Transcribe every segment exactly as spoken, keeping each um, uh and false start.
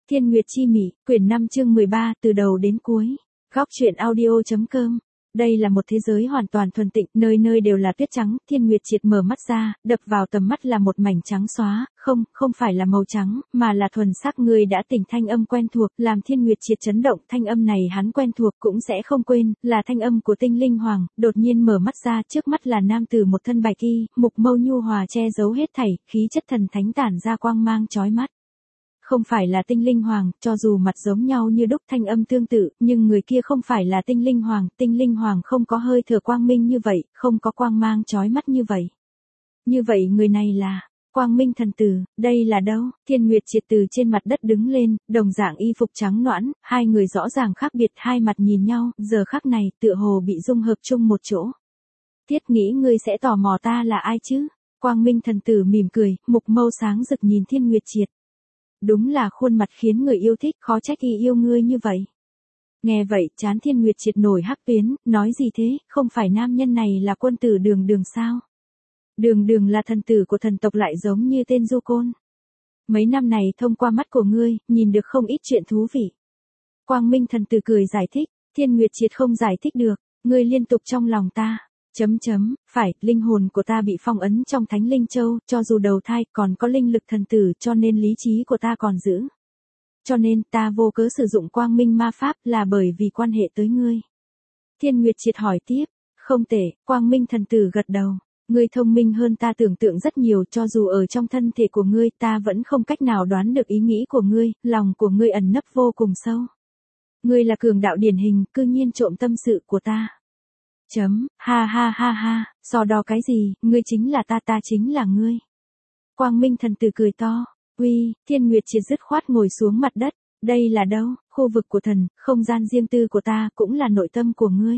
Thiên Nguyệt Chi Mị, quyển năm chương mười ba, từ đầu đến cuối. Góc truyện audio.com. Đây là một thế giới hoàn toàn thuần tịnh, nơi nơi đều là tuyết trắng. Thiên Nguyệt triệt mở mắt ra, đập vào tầm mắt là một mảnh trắng xóa, không, không phải là màu trắng, mà là thuần sắc. Người đã tỉnh, thanh âm quen thuộc, làm Thiên Nguyệt triệt chấn động. Thanh âm này hắn quen thuộc cũng sẽ không quên, là thanh âm của Tinh Linh Hoàng. Đột nhiên mở mắt ra, trước mắt là nam tử một thân bạch y, mục mâu nhu hòa che giấu hết thảy, khí chất thần thánh tản ra quang mang chói mắt. Không phải là Tinh Linh Hoàng, cho dù mặt giống nhau như đúc, thanh âm tương tự, nhưng người kia không phải là Tinh Linh Hoàng. Tinh Linh Hoàng không có hơi thở quang minh như vậy, không có quang mang chói mắt như vậy. Như vậy người này là Quang Minh thần tử. Đây là đâu? Thiên Nguyệt triệt từ trên mặt đất đứng lên, đồng dạng y phục trắng nõn, hai người rõ ràng khác biệt, hai mặt nhìn nhau, giờ khắc này tựa hồ bị dung hợp chung một chỗ. Thiết nghĩ ngươi sẽ tò mò ta là ai chứ? Quang Minh thần tử mỉm cười, mục mâu sáng rực nhìn Thiên Nguyệt triệt. Đúng là khuôn mặt khiến người yêu thích, khó trách y yêu ngươi như vậy. Nghe vậy, trán Thiên Nguyệt triệt nổi hắc tuyến, nói gì thế, không phải nam nhân này là quân tử Đường Đường sao? Đường Đường là thần tử của thần tộc, lại giống như tên du côn. Mấy năm này thông qua mắt của ngươi, nhìn được không ít chuyện thú vị. Quang Minh thần tử cười giải thích. Thiên Nguyệt triệt không giải thích được, ngươi liên tục trong lòng ta. Chấm chấm, phải, linh hồn của ta bị phong ấn trong Thánh Linh Châu, cho dù đầu thai còn có linh lực thần tử, cho nên lý trí của ta còn giữ. Cho nên ta vô cớ sử dụng quang minh ma pháp là bởi vì quan hệ tới ngươi. Thiên Nguyệt triệt hỏi tiếp. Không tệ, Quang Minh thần tử gật đầu. Ngươi thông minh hơn ta tưởng tượng rất nhiều, cho dù ở trong thân thể của ngươi ta vẫn không cách nào đoán được ý nghĩ của ngươi, lòng của ngươi ẩn nấp vô cùng sâu. Ngươi là cường đạo điển hình, cư nhiên trộm tâm sự của ta. Chấm, ha ha ha ha, so đo cái gì, ngươi chính là ta, ta chính là ngươi. Quang Minh thần tử cười to. Uy, Thiên Nguyệt triệt dứt khoát ngồi xuống mặt đất. Đây là đâu? Khu vực của thần, không gian riêng tư của ta, cũng là nội tâm của ngươi.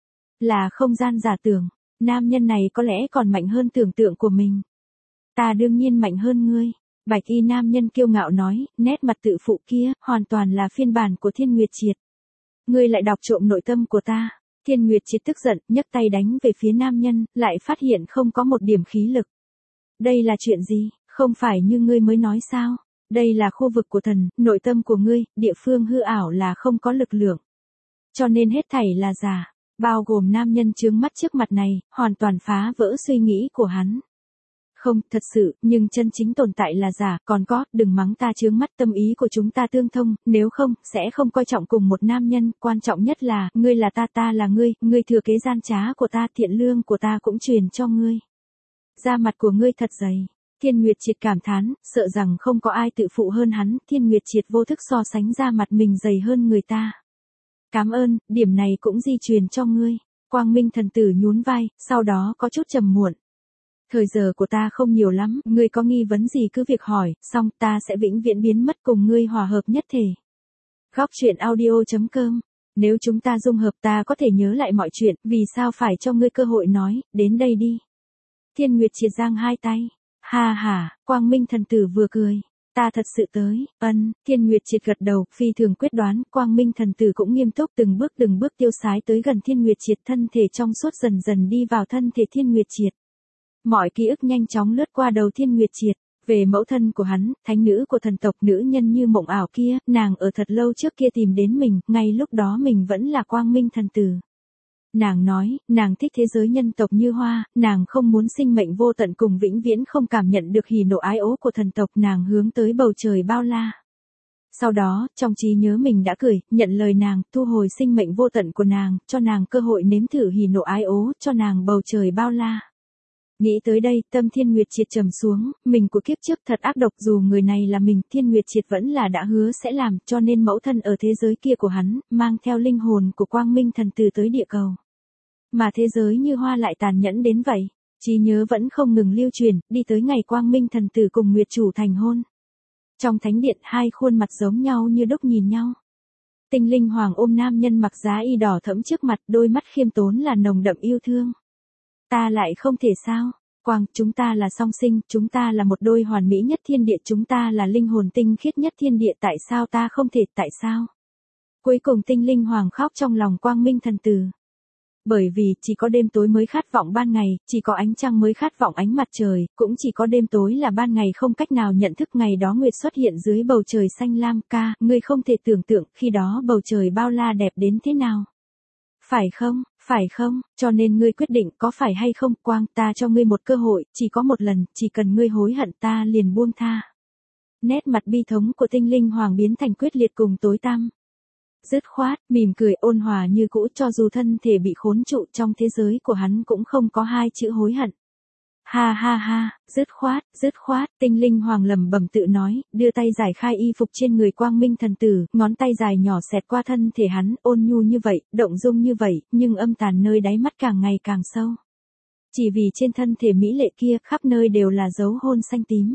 Là không gian giả tưởng, nam nhân này có lẽ còn mạnh hơn tưởng tượng của mình. Ta đương nhiên mạnh hơn ngươi. Bạch y nam nhân kiêu ngạo nói, nét mặt tự phụ kia, hoàn toàn là phiên bản của Thiên Nguyệt triệt. Ngươi lại đọc trộm nội tâm của ta. Thiên Nguyệt triệt tức giận, nhấc tay đánh về phía nam nhân, lại phát hiện không có một điểm khí lực. Đây là chuyện gì, không phải như ngươi mới nói sao? Đây là khu vực của thần, nội tâm của ngươi, địa phương hư ảo là không có lực lượng. Cho nên hết thảy là giả, bao gồm nam nhân chướng mắt trước mặt này, hoàn toàn phá vỡ suy nghĩ của hắn. Không, thật sự, nhưng chân chính tồn tại là giả, còn có, đừng mắng ta chướng mắt, tâm ý của chúng ta tương thông, nếu không, sẽ không coi trọng cùng một nam nhân, quan trọng nhất là, ngươi là ta, ta là ngươi, ngươi thừa kế gian trá của ta, thiện lương của ta cũng truyền cho ngươi. Da mặt của ngươi thật dày. Thiên Nguyệt triệt cảm thán, sợ rằng không có ai tự phụ hơn hắn, Thiên Nguyệt triệt vô thức so sánh da mặt mình dày hơn người ta. Cảm ơn, điểm này cũng di truyền cho ngươi. Quang Minh thần tử nhún vai, sau đó có chút trầm muộn. Thời giờ của ta không nhiều lắm, ngươi có nghi vấn gì cứ việc hỏi, xong ta sẽ vĩnh viễn biến mất cùng ngươi hòa hợp nhất thể. Góc truyện audio.com. Nếu chúng ta dung hợp ta có thể nhớ lại mọi chuyện, vì sao phải cho ngươi cơ hội nói, đến đây đi. Thiên Nguyệt triệt giang hai tay. Ha ha, Quang Minh thần tử vừa cười. Ta thật sự tới, ân, Thiên Nguyệt triệt gật đầu, phi thường quyết đoán, Quang Minh thần tử cũng nghiêm túc, từng bước từng bước tiêu sái tới gần Thiên Nguyệt triệt, thân thể trong suốt dần dần đi vào thân thể Thiên Nguyệt triệt. Mọi ký ức nhanh chóng lướt qua đầu Thiên Nguyệt triệt, về mẫu thân của hắn, thánh nữ của thần tộc, nữ nhân như mộng ảo kia, nàng ở thật lâu trước kia tìm đến mình, ngay lúc đó mình vẫn là Quang Minh thần tử. Nàng nói, nàng thích thế giới nhân tộc như hoa, nàng không muốn sinh mệnh vô tận cùng vĩnh viễn không cảm nhận được hỉ nộ ái ố của thần tộc, nàng hướng tới bầu trời bao la. Sau đó, trong trí nhớ mình đã cười, nhận lời nàng, thu hồi sinh mệnh vô tận của nàng, cho nàng cơ hội nếm thử hỉ nộ ái ố, cho nàng bầu trời bao la. Nghĩ tới đây, tâm Thiên Nguyệt triệt trầm xuống, mình của kiếp trước thật ác độc, dù người này là mình, Thiên Nguyệt triệt vẫn là đã hứa sẽ làm, cho nên mẫu thân ở thế giới kia của hắn, mang theo linh hồn của Quang Minh thần tử tới địa cầu. Mà thế giới như hoa lại tàn nhẫn đến vậy, trí nhớ vẫn không ngừng lưu truyền, đi tới ngày Quang Minh thần tử cùng Nguyệt chủ thành hôn. Trong thánh điện, hai khuôn mặt giống nhau như đúc nhìn nhau. Tinh Linh Hoàng ôm nam nhân mặc giá y đỏ thẫm trước mặt, đôi mắt khiêm tốn là nồng đậm yêu thương. Ta lại không thể sao? Quang, chúng ta là song sinh, chúng ta là một đôi hoàn mỹ nhất thiên địa, chúng ta là linh hồn tinh khiết nhất thiên địa, tại sao ta không thể, tại sao? Cuối cùng Tinh Linh Hoàng khóc trong lòng Quang Minh thần tử. Bởi vì, chỉ có đêm tối mới khát vọng ban ngày, chỉ có ánh trăng mới khát vọng ánh mặt trời, cũng chỉ có đêm tối là ban ngày không cách nào nhận thức ngày đó nguyệt xuất hiện dưới bầu trời xanh lam. Ca, ngươi không thể tưởng tượng, khi đó bầu trời bao la đẹp đến thế nào. Phải không, phải không, cho nên ngươi quyết định có phải hay không. Quang, ta cho ngươi một cơ hội, chỉ có một lần, chỉ cần ngươi hối hận ta liền buông tha. Nét mặt bi thống của Tinh Linh Hoàng biến thành quyết liệt cùng tối tăm. Dứt khoát, mỉm cười ôn hòa như cũ, cho dù thân thể bị khốn trụ trong thế giới của hắn cũng không có hai chữ hối hận. Ha ha ha, dứt khoát, dứt khoát, Tinh Linh Hoàng lẩm bẩm tự nói, đưa tay giải khai y phục trên người Quang Minh thần tử, ngón tay dài nhỏ xẹt qua thân thể hắn, ôn nhu như vậy, động dung như vậy, nhưng âm tàn nơi đáy mắt càng ngày càng sâu. Chỉ vì trên thân thể mỹ lệ kia, khắp nơi đều là dấu hôn xanh tím.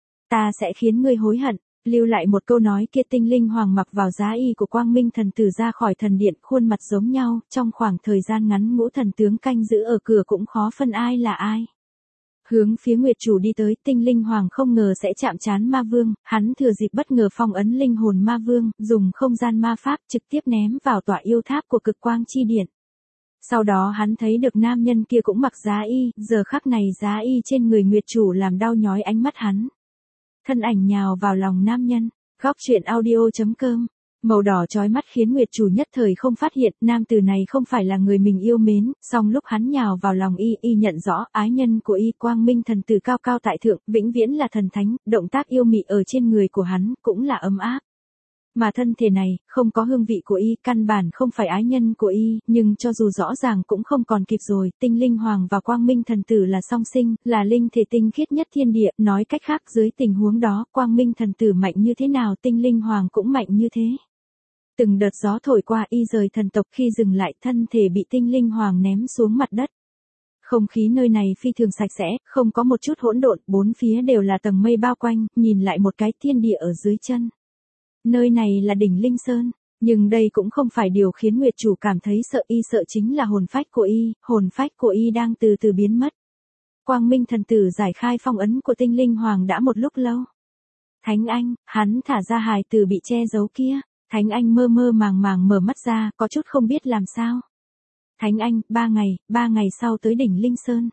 Ta sẽ khiến ngươi hối hận. Lưu lại một câu nói kia. Tinh Linh Hoàng mặc vào giá y của Quang Minh thần tử ra khỏi thần điện, khuôn mặt giống nhau, trong khoảng thời gian ngắn ngũ thần tướng canh giữ ở cửa cũng khó phân ai là ai. Hướng phía Nguyệt Chủ đi tới, Tinh Linh Hoàng không ngờ sẽ chạm trán ma vương, hắn thừa dịp bất ngờ phong ấn linh hồn ma vương, dùng không gian ma pháp trực tiếp ném vào tọa yêu tháp của cực quang chi điện. Sau đó hắn thấy được nam nhân kia cũng mặc giá y, giờ khắc này giá y trên người Nguyệt Chủ làm đau nhói ánh mắt hắn. Thân ảnh nhào vào lòng nam nhân, góc truyện audio chấm com. Màu đỏ chói mắt khiến Nguyệt Chủ nhất thời không phát hiện, nam tử này không phải là người mình yêu mến, song lúc hắn nhào vào lòng y, y nhận rõ, ái nhân của y Quang Minh thần tử cao cao tại thượng, vĩnh viễn là thần thánh, động tác yêu mị ở trên người của hắn, cũng là ấm áp. Mà thân thể này, không có hương vị của y, căn bản không phải ái nhân của y, nhưng cho dù rõ ràng cũng không còn kịp rồi. Tinh Linh Hoàng và Quang Minh thần tử là song sinh, là linh thể tinh khiết nhất thiên địa, nói cách khác dưới tình huống đó, Quang Minh thần tử mạnh như thế nào Tinh Linh Hoàng cũng mạnh như thế. Từng đợt gió thổi qua y rời thần tộc, khi dừng lại thân thể bị Tinh Linh Hoàng ném xuống mặt đất. Không khí nơi này phi thường sạch sẽ, không có một chút hỗn độn, bốn phía đều là tầng mây bao quanh, nhìn lại một cái thiên địa ở dưới chân. Nơi này là đỉnh Linh Sơn, nhưng đây cũng không phải điều khiến Nguyệt Chủ cảm thấy sợ. Y sợ chính là hồn phách của y, hồn phách của y đang từ từ biến mất. Quang Minh thần tử giải khai phong ấn của Tinh Linh Hoàng đã một lúc lâu. Thánh Anh, hắn thả ra hài tử bị che giấu kia. Thánh Anh mơ mơ màng màng mở mắt ra, có chút không biết làm sao. Thánh Anh, ba ngày, ba ngày sau tới đỉnh Linh Sơn.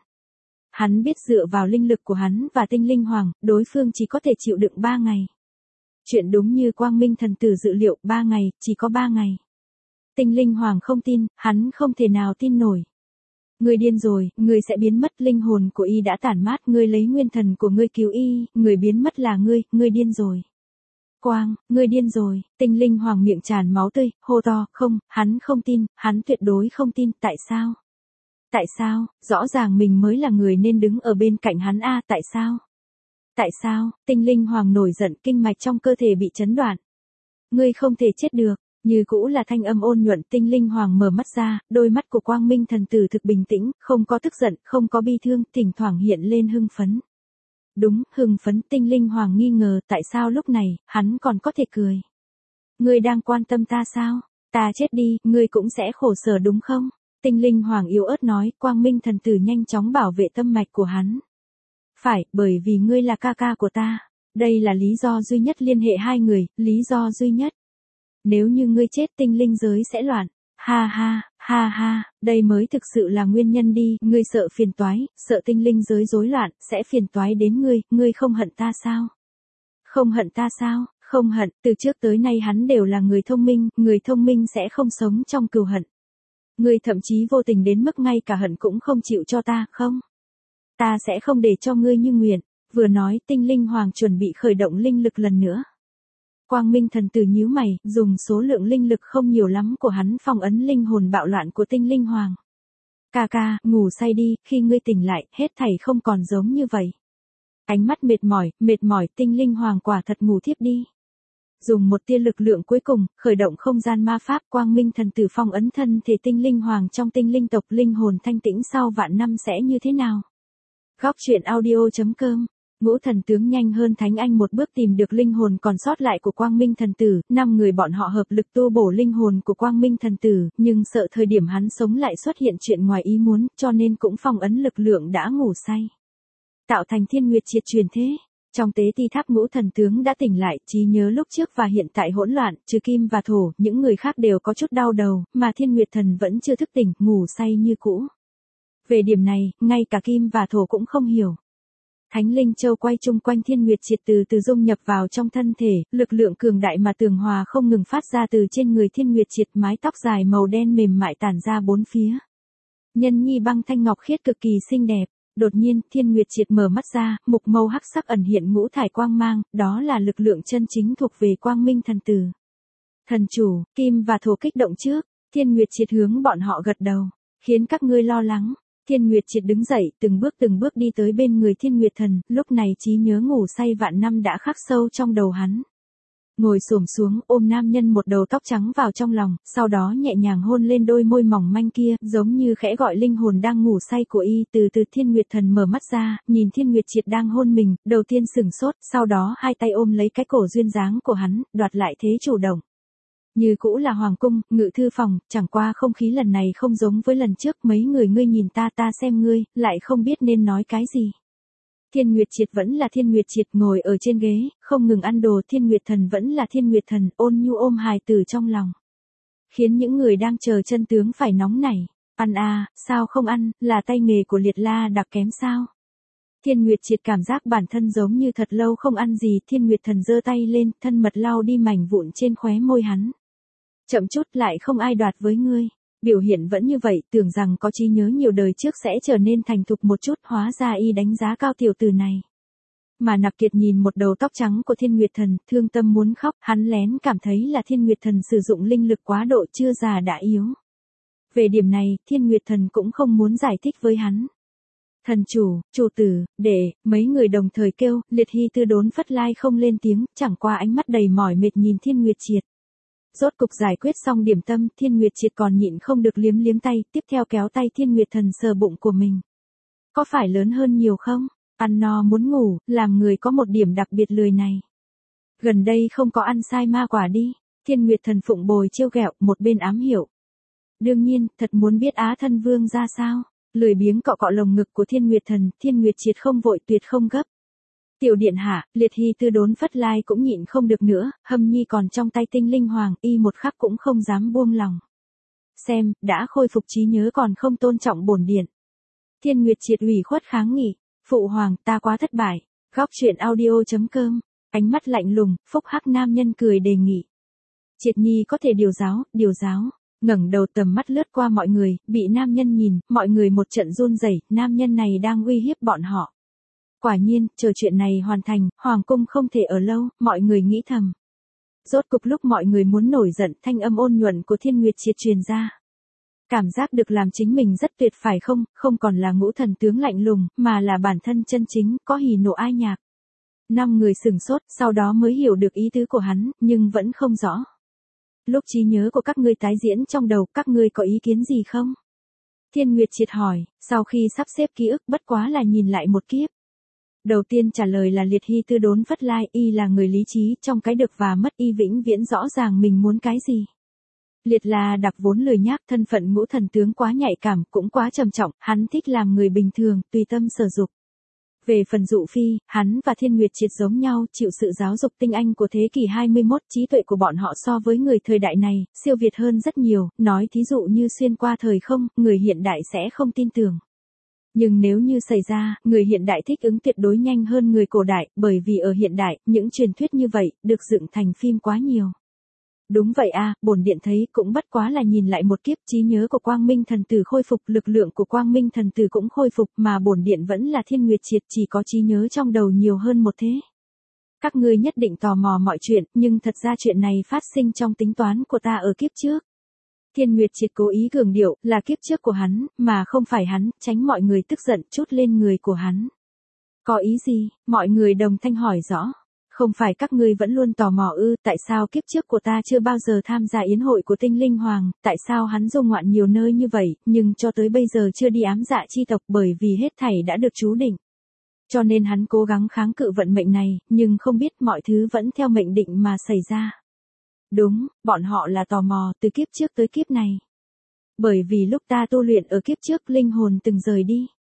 Hắn biết dựa vào linh lực của hắn và Tinh Linh Hoàng, đối phương chỉ có thể chịu đựng ba ngày. Chuyện đúng như Quang Minh thần tử dự liệu, ba ngày, chỉ có ba ngày. Tinh Linh Hoàng không tin, hắn không thể nào tin nổi. Ngươi điên rồi, ngươi sẽ biến mất, linh hồn của y đã tản mát, ngươi lấy nguyên thần của ngươi cứu y, người biến mất là ngươi, ngươi điên rồi. Quang, ngươi điên rồi. Tinh Linh Hoàng miệng tràn máu tươi, hô to, không, hắn không tin, hắn tuyệt đối không tin. Tại sao? Tại sao? Rõ ràng mình mới là người nên đứng ở bên cạnh hắn a, tại sao? Tại sao? Tinh Linh Hoàng nổi giận, kinh mạch trong cơ thể bị chấn đoạn. Ngươi không thể chết được. Như cũ là thanh âm ôn nhuận. Tinh Linh Hoàng mở mắt ra, đôi mắt của Quang Minh thần tử thực bình tĩnh, không có tức giận, không có bi thương, thỉnh thoảng hiện lên hưng phấn. Đúng, hưng phấn. Tinh Linh Hoàng nghi ngờ, tại sao lúc này, hắn còn có thể cười. Ngươi đang quan tâm ta sao? Ta chết đi, ngươi cũng sẽ khổ sở đúng không? Tinh Linh Hoàng yếu ớt nói. Quang Minh thần tử nhanh chóng bảo vệ tâm mạch của hắn. Phải, bởi vì ngươi là ca ca của ta. Đây là lý do duy nhất liên hệ hai người, lý do duy nhất. Nếu như ngươi chết tinh linh giới sẽ loạn. Ha ha, ha ha, đây mới thực sự là nguyên nhân đi. Ngươi sợ phiền toái, sợ tinh linh giới rối loạn, sẽ phiền toái đến ngươi, ngươi không hận ta sao? Không hận ta sao? Không hận, từ trước tới nay hắn đều là người thông minh, người thông minh sẽ không sống trong cừu hận. Ngươi thậm chí vô tình đến mức ngay cả hận cũng không chịu cho ta, không? Ta sẽ không để cho ngươi như nguyện. Vừa nói, Tinh Linh Hoàng chuẩn bị khởi động linh lực lần nữa. Quang Minh thần tử nhíu mày, dùng số lượng linh lực không nhiều lắm của hắn phong ấn linh hồn bạo loạn của Tinh Linh Hoàng. Ca ca, ngủ say đi, khi ngươi tỉnh lại, hết thảy không còn giống như vậy. Ánh mắt mệt mỏi, mệt mỏi, Tinh Linh Hoàng quả thật ngủ thiếp đi. Dùng một tia lực lượng cuối cùng, khởi động không gian ma pháp. Quang Minh thần tử phong ấn thân thể Tinh Linh Hoàng trong tinh linh tộc, linh hồn thanh tĩnh sau vạn năm sẽ như thế nào? Góc truyện audio chấm com. Ngũ thần tướng nhanh hơn Thánh Anh một bước tìm được linh hồn còn sót lại của Quang Minh thần tử, năm người bọn họ hợp lực tu bổ linh hồn của Quang Minh thần tử, nhưng sợ thời điểm hắn sống lại xuất hiện chuyện ngoài ý muốn, cho nên cũng phong ấn lực lượng đã ngủ say. Tạo thành thiên nguyệt triệt truyền thế. Trong tế ti tháp ngũ thần tướng đã tỉnh lại, trí nhớ lúc trước và hiện tại hỗn loạn, trừ kim và thổ, những người khác đều có chút đau đầu, mà Thiên Nguyệt Thần vẫn chưa thức tỉnh, ngủ say như cũ. Về điểm này, ngay cả kim và thổ cũng không hiểu. Thánh linh châu quay chung quanh Thiên Nguyệt Triệt từ từ dung nhập vào trong thân thể, lực lượng cường đại mà tường hòa không ngừng phát ra từ trên người Thiên Nguyệt Triệt, mái tóc dài màu đen mềm mại tản ra bốn phía. Nhân nhi băng thanh ngọc khiết cực kỳ xinh đẹp. Đột nhiên, Thiên Nguyệt Triệt mở mắt ra, mục mâu hắc sắc ẩn hiện ngũ thải quang mang, đó là lực lượng chân chính thuộc về Quang Minh thần tử. Thần chủ, kim và thổ kích động trước, Thiên Nguyệt Triệt hướng bọn họ gật đầu, khiến các ngươi lo lắng. Thiên Nguyệt Triệt đứng dậy, từng bước từng bước đi tới bên người Thiên Nguyệt Thần, lúc này trí nhớ ngủ say vạn năm đã khắc sâu trong đầu hắn. Ngồi xổm xuống, ôm nam nhân một đầu tóc trắng vào trong lòng, sau đó nhẹ nhàng hôn lên đôi môi mỏng manh kia, giống như khẽ gọi linh hồn đang ngủ say của y. Từ từ Thiên Nguyệt Thần mở mắt ra, nhìn Thiên Nguyệt Triệt đang hôn mình, đầu tiên sửng sốt, sau đó hai tay ôm lấy cái cổ duyên dáng của hắn, đoạt lại thế chủ động. Như cũ là hoàng cung, ngự thư phòng, chẳng qua không khí lần này không giống với lần trước, mấy người ngươi nhìn ta ta xem ngươi, lại không biết nên nói cái gì. Thiên Nguyệt Triệt vẫn là Thiên Nguyệt Triệt, ngồi ở trên ghế, không ngừng ăn đồ. Thiên Nguyệt Thần vẫn là Thiên Nguyệt Thần, ôn nhu ôm hài tử trong lòng. Khiến những người đang chờ chân tướng phải nóng nảy. Ăn à, sao không ăn, là tay nghề của Liệt La đặc kém sao? Thiên Nguyệt Triệt cảm giác bản thân giống như thật lâu không ăn gì. Thiên Nguyệt Thần giơ tay lên, thân mật lau đi mảnh vụn trên khóe môi hắn. Chậm chút, lại không ai đoạt với ngươi. Biểu hiện vẫn như vậy, tưởng rằng có trí nhớ nhiều đời trước sẽ trở nên thành thục một chút, hóa ra y đánh giá cao tiểu tử này. Mà Nạp Kiệt nhìn một đầu tóc trắng của Thiên Nguyệt Thần, thương tâm muốn khóc, hắn lén cảm thấy là Thiên Nguyệt Thần sử dụng linh lực quá độ, chưa già đã yếu. Về điểm này, Thiên Nguyệt Thần cũng không muốn giải thích với hắn. Thần chủ, chủ tử, đệ, mấy người đồng thời kêu, Liệt Hy Tư đốn phất lai không lên tiếng, chẳng qua ánh mắt đầy mỏi mệt nhìn Thiên Nguyệt Triệt. Rốt cục giải quyết xong điểm tâm, Thiên Nguyệt Triệt còn nhịn không được liếm liếm tay, tiếp theo kéo tay Thiên Nguyệt Thần sờ bụng của mình. Có phải lớn hơn nhiều không? Ăn no muốn ngủ, làm người có một điểm đặc biệt lười này. Gần đây không có ăn sai ma quả đi. Thiên Nguyệt Thần phụng bồi trêu ghẹo, một bên ám hiểu. Đương nhiên, thật muốn biết Á Thân Vương ra sao. Lười biếng cọ cọ lồng ngực của Thiên Nguyệt Thần, Thiên Nguyệt Triệt không vội tuyệt không gấp. Tiểu điện hạ, Liệt Hy Tư đốn phất lai cũng nhịn không được nữa, Hâm Nhi còn trong tay tinh linh hoàng, y một khắc cũng không dám buông lòng. Xem, đã khôi phục trí nhớ còn không tôn trọng bổn điện. Thiên Nguyệt Triệt ủy khuất kháng nghị, phụ hoàng, ta quá thất bại. Góc truyện audio chấm com, ánh mắt lạnh lùng, phúc hắc nam nhân cười đề nghị. Triệt Nhi có thể điều giáo, điều giáo. Ngẩng đầu tầm mắt lướt qua mọi người, bị nam nhân nhìn, mọi người một trận run rẩy, nam nhân này đang uy hiếp bọn họ. Quả nhiên, chờ chuyện này hoàn thành, hoàng cung không thể ở lâu, mọi người nghĩ thầm. Rốt cục lúc mọi người muốn nổi giận, thanh âm ôn nhuận của Thiên Nguyệt Triệt truyền ra. Cảm giác được làm chính mình rất tuyệt phải không, không còn là ngũ thần tướng lạnh lùng, mà là bản thân chân chính, có hỉ nộ ai nhạc. Năm người sửng sốt, sau đó mới hiểu được ý tứ của hắn, nhưng vẫn không rõ. Lúc trí nhớ của các ngươi tái diễn trong đầu, các ngươi có ý kiến gì không? Thiên Nguyệt Triệt hỏi, sau khi sắp xếp ký ức bất quá là nhìn lại một kiếp. Đầu tiên trả lời là Liệt Hy Tư đốn phất lai, y là người lý trí, trong cái được và mất y vĩnh viễn rõ ràng mình muốn cái gì. Liệt là đặc vốn lười nhác, thân phận ngũ thần tướng quá nhạy cảm, cũng quá trầm trọng, hắn thích làm người bình thường, tùy tâm sở dục. Về phần Dụ Phi, hắn và Thiên Nguyệt Triệt giống nhau, chịu sự giáo dục tinh anh của thế kỷ hai mươi mốt, trí tuệ của bọn họ so với người thời đại này, siêu việt hơn rất nhiều, nói thí dụ như xuyên qua thời không, người hiện đại sẽ không tin tưởng. Nhưng nếu như xảy ra, người hiện đại thích ứng tuyệt đối nhanh hơn người cổ đại, bởi vì ở hiện đại, những truyền thuyết như vậy, được dựng thành phim quá nhiều. Đúng vậy a, bổn điện thấy cũng bất quá là nhìn lại một kiếp, trí nhớ của Quang Minh thần tử khôi phục, lực lượng của Quang Minh thần tử cũng khôi phục, mà bổn điện vẫn là Thiên Nguyệt Triệt, chỉ có trí nhớ trong đầu nhiều hơn một thế. Các ngươi nhất định tò mò mọi chuyện, nhưng thật ra chuyện này phát sinh trong tính toán của ta ở kiếp trước. Thiên Nguyệt Triệt cố ý cường điệu, là kiếp trước của hắn, mà không phải hắn, tránh mọi người tức giận chút lên người của hắn. Có ý gì? Mọi người đồng thanh hỏi rõ. Không phải các ngươi vẫn luôn tò mò ư, tại sao kiếp trước của ta chưa bao giờ tham gia yến hội của tinh linh hoàng, tại sao hắn du ngoạn nhiều nơi như vậy, nhưng cho tới bây giờ chưa đi ám dạ chi tộc, bởi vì hết thảy đã được chú định. Cho nên hắn cố gắng kháng cự vận mệnh này, nhưng không biết mọi thứ vẫn theo mệnh định mà xảy ra. Đúng, bọn họ là tò mò từ kiếp trước tới kiếp này. Bởi vì lúc ta tu luyện ở kiếp trước linh hồn từng rời đi.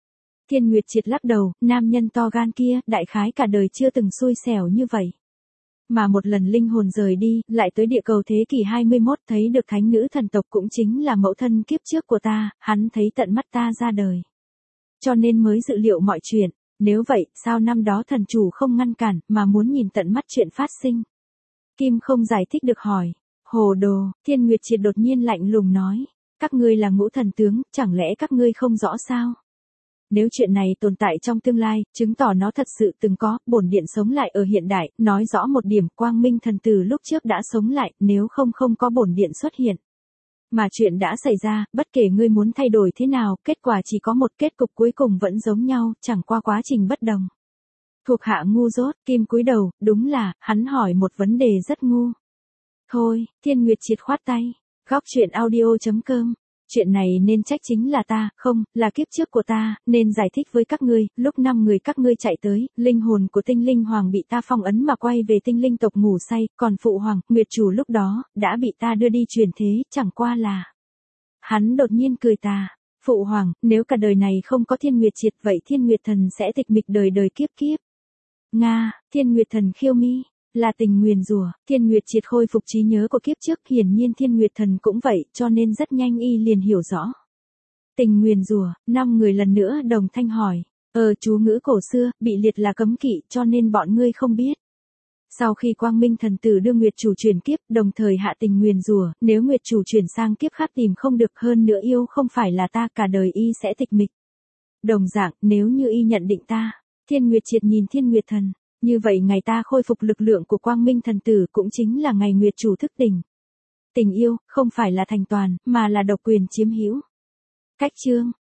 Thiên Nguyệt Triệt lắc đầu, nam nhân to gan kia, đại khái cả đời chưa từng xui xẻo như vậy. Mà một lần linh hồn rời đi, lại tới địa cầu thế kỷ hai mươi mốt thấy được thánh nữ thần tộc cũng chính là mẫu thân kiếp trước của ta, hắn thấy tận mắt ta ra đời. Cho nên mới dự liệu mọi chuyện, nếu vậy, sao năm đó thần chủ không ngăn cản, mà muốn nhìn tận mắt chuyện phát sinh? Kim không giải thích được hỏi. Hồ đồ, Thiên Nguyệt Triệt đột nhiên lạnh lùng nói. Các ngươi là ngũ thần tướng, chẳng lẽ các ngươi không rõ sao? Nếu chuyện này tồn tại trong tương lai, chứng tỏ nó thật sự từng có, bổn điện sống lại ở hiện đại, nói rõ một điểm, quang minh thần tử lúc trước đã sống lại, nếu không không có bổn điện xuất hiện. Mà chuyện đã xảy ra, bất kể ngươi muốn thay đổi thế nào, kết quả chỉ có một, kết cục cuối cùng vẫn giống nhau, chẳng qua quá trình bất đồng. Thuộc hạ ngu dốt, Kim cúi đầu, đúng là, hắn hỏi một vấn đề rất ngu. Thôi, Thiên Nguyệt Triệt khoát tay. Góc truyện audio chấm com. Chuyện này nên trách chính là ta, không, là kiếp trước của ta, nên giải thích với các ngươi, lúc năm người các ngươi chạy tới, linh hồn của tinh linh hoàng bị ta phong ấn mà quay về tinh linh tộc ngủ say, còn phụ hoàng, nguyệt chủ lúc đó, đã bị ta đưa đi truyền thế, chẳng qua là. Hắn đột nhiên cười tà, phụ hoàng, nếu cả đời này không có Thiên Nguyệt Triệt vậy Thiên Nguyệt Thần sẽ tịch mịch đời đời kiếp kiếp. Nga, Thiên Nguyệt Thần khiêu mi. Là tình nguyền rủa, Thiên Nguyệt Triệt khôi phục trí nhớ của kiếp trước, hiển nhiên Thiên Nguyệt Thần cũng vậy, cho nên rất nhanh y liền hiểu rõ. Tình nguyền rủa, năm người lần nữa đồng thanh hỏi, ờ chú ngữ cổ xưa, bị liệt là cấm kỵ, cho nên bọn ngươi không biết. Sau khi Quang Minh thần tử đưa Nguyệt chủ chuyển kiếp, đồng thời hạ tình nguyền rủa, nếu Nguyệt chủ chuyển sang kiếp khác tìm không được, hơn nữa yêu không phải là ta, cả đời y sẽ tịch mịch. Đồng dạng, nếu như y nhận định ta, Thiên Nguyệt Triệt nhìn Thiên Nguyệt Thần. Như vậy ngày ta khôi phục lực lượng của Quang Minh thần tử cũng chính là ngày Nguyệt chủ thức tỉnh. Tình yêu, không phải là thành toàn, mà là độc quyền chiếm hữu. Cách chương.